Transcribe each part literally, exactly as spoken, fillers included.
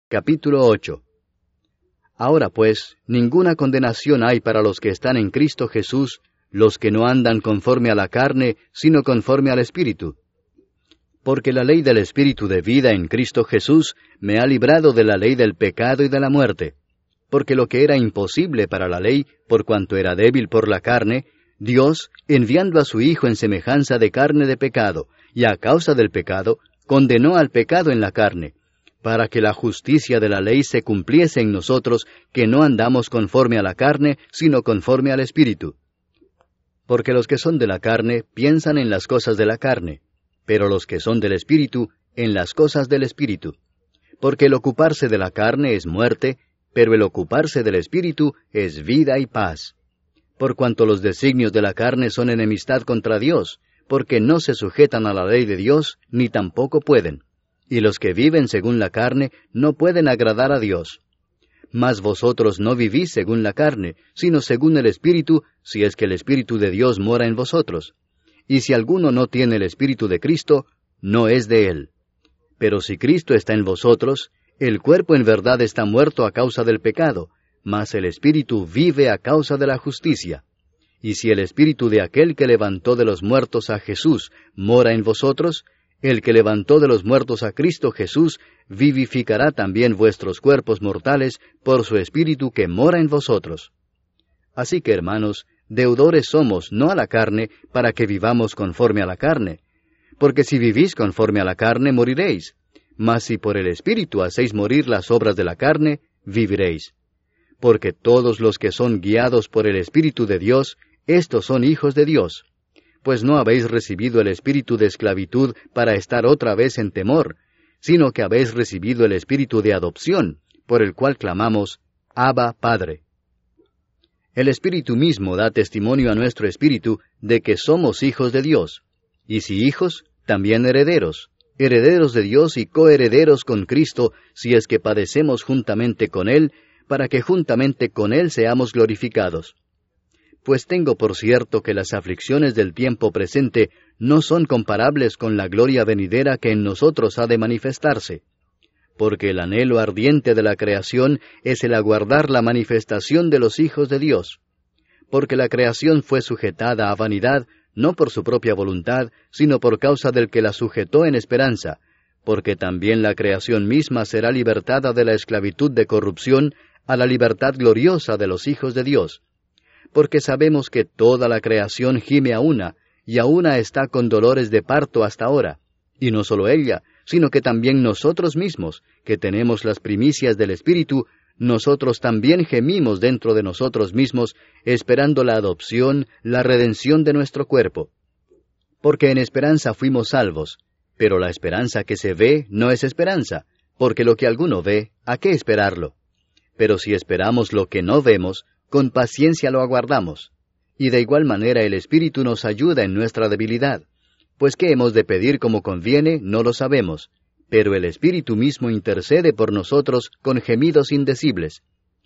Capítulo ocho. Ahora pues, ninguna condenación hay para los que están en Cristo Jesús, los que no andan conforme a la carne, sino conforme al Espíritu. Porque la ley del Espíritu de vida en Cristo Jesús me ha librado de la ley del pecado y de la muerte. Porque lo que era imposible para la ley, por cuanto era débil por la carne, Dios, enviando a su Hijo en semejanza de carne de pecado, y a causa del pecado, condenó al pecado en la carne, para que la justicia de la ley se cumpliese en nosotros, que no andamos conforme a la carne, sino conforme al Espíritu. Porque los que son de la carne piensan en las cosas de la carne, pero los que son del Espíritu, en las cosas del Espíritu. Porque el ocuparse de la carne es muerte, pero el ocuparse del Espíritu es vida y paz. Por cuanto los designios de la carne son enemistad contra Dios, porque no se sujetan a la ley de Dios, ni tampoco pueden. Y los que viven según la carne no pueden agradar a Dios. Mas vosotros no vivís según la carne, sino según el Espíritu, si es que el Espíritu de Dios mora en vosotros. Y si alguno no tiene el Espíritu de Cristo, no es de él. Pero si Cristo está en vosotros, el cuerpo en verdad está muerto a causa del pecado, mas el Espíritu vive a causa de la justicia. Y si el Espíritu de aquel que levantó de los muertos a Jesús mora en vosotros, el que levantó de los muertos a Cristo Jesús vivificará también vuestros cuerpos mortales por su Espíritu que mora en vosotros. Así que, hermanos, deudores somos, no a la carne, para que vivamos conforme a la carne. Porque si vivís conforme a la carne, moriréis. Mas si por el Espíritu hacéis morir las obras de la carne, viviréis. Porque todos los que son guiados por el Espíritu de Dios, estos son hijos de Dios. Pues no habéis recibido el espíritu de esclavitud para estar otra vez en temor, sino que habéis recibido el espíritu de adopción, por el cual clamamos, Abba, Padre. El Espíritu mismo da testimonio a nuestro espíritu de que somos hijos de Dios, y si hijos, también herederos, herederos de Dios y coherederos con Cristo, si es que padecemos juntamente con Él, para que juntamente con Él seamos glorificados. Pues tengo por cierto que las aflicciones del tiempo presente no son comparables con la gloria venidera que en nosotros ha de manifestarse. Porque el anhelo ardiente de la creación es el aguardar la manifestación de los hijos de Dios. Porque la creación fue sujetada a vanidad, no por su propia voluntad, sino por causa del que la sujetó en esperanza, porque también la creación misma será libertada de la esclavitud de corrupción a la libertad gloriosa de los hijos de Dios. Porque sabemos que toda la creación gime a una, y a una está con dolores de parto hasta ahora. Y no solo ella, sino que también nosotros mismos, que tenemos las primicias del Espíritu, nosotros también gemimos dentro de nosotros mismos, esperando la adopción, la redención de nuestro cuerpo. Porque en esperanza fuimos salvos, pero la esperanza que se ve no es esperanza, porque lo que alguno ve, ¿a qué esperarlo? Pero si esperamos lo que no vemos, con paciencia lo aguardamos. Y de igual manera el Espíritu nos ayuda en nuestra debilidad. Pues qué hemos de pedir como conviene, no lo sabemos. Pero el Espíritu mismo intercede por nosotros con gemidos indecibles.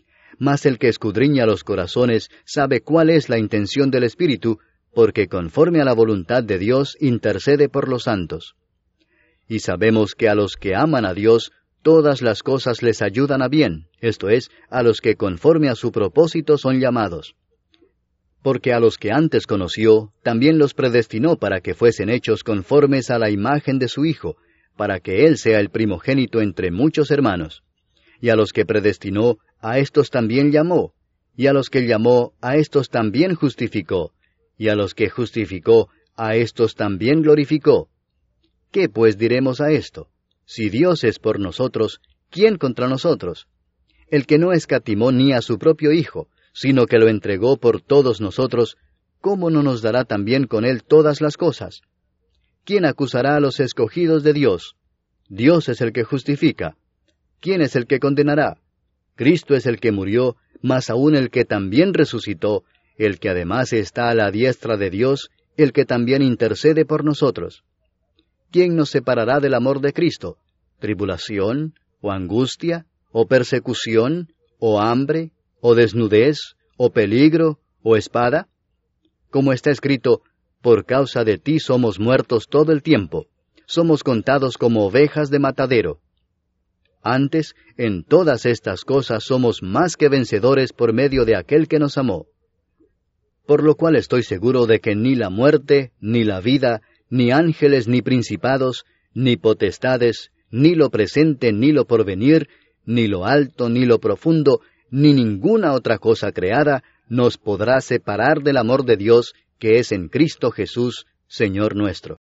Mas el que escudriña los corazones sabe cuál es la intención del Espíritu, porque conforme a la voluntad de Dios intercede por los santos. Y sabemos que a los que aman a Dios, todas las cosas les ayudan a bien, esto es, a los que conforme a su propósito son llamados. Porque a los que antes conoció, también los predestinó para que fuesen hechos conformes a la imagen de su Hijo, para que Él sea el primogénito entre muchos hermanos. Y a los que predestinó, a éstos también llamó, y a los que llamó, a éstos también justificó, y a los que justificó, a éstos también glorificó. ¿Qué pues diremos a esto? Si Dios es por nosotros, ¿quién contra nosotros? El que no escatimó ni a su propio Hijo, sino que lo entregó por todos nosotros, ¿cómo no nos dará también con Él todas las cosas? ¿Quién acusará a los escogidos de Dios? Dios es el que justifica. ¿Quién es el que condenará? Cristo es el que murió, mas aún el que también resucitó, el que además está a la diestra de Dios, el que también intercede por nosotros. ¿Quién nos separará del amor de Cristo? ¿Tribulación, o angustia, o persecución, o hambre, o desnudez, o peligro, o espada? Como está escrito, por causa de ti somos muertos todo el tiempo, somos contados como ovejas de matadero. Antes, en todas estas cosas somos más que vencedores por medio de aquel que nos amó. Por lo cual estoy seguro de que ni la muerte, ni la vida, ni ángeles, ni principados, ni potestades, ni lo presente, ni lo porvenir, ni lo alto, ni lo profundo, ni ninguna otra cosa creada, nos podrá separar del amor de Dios que es en Cristo Jesús, Señor nuestro.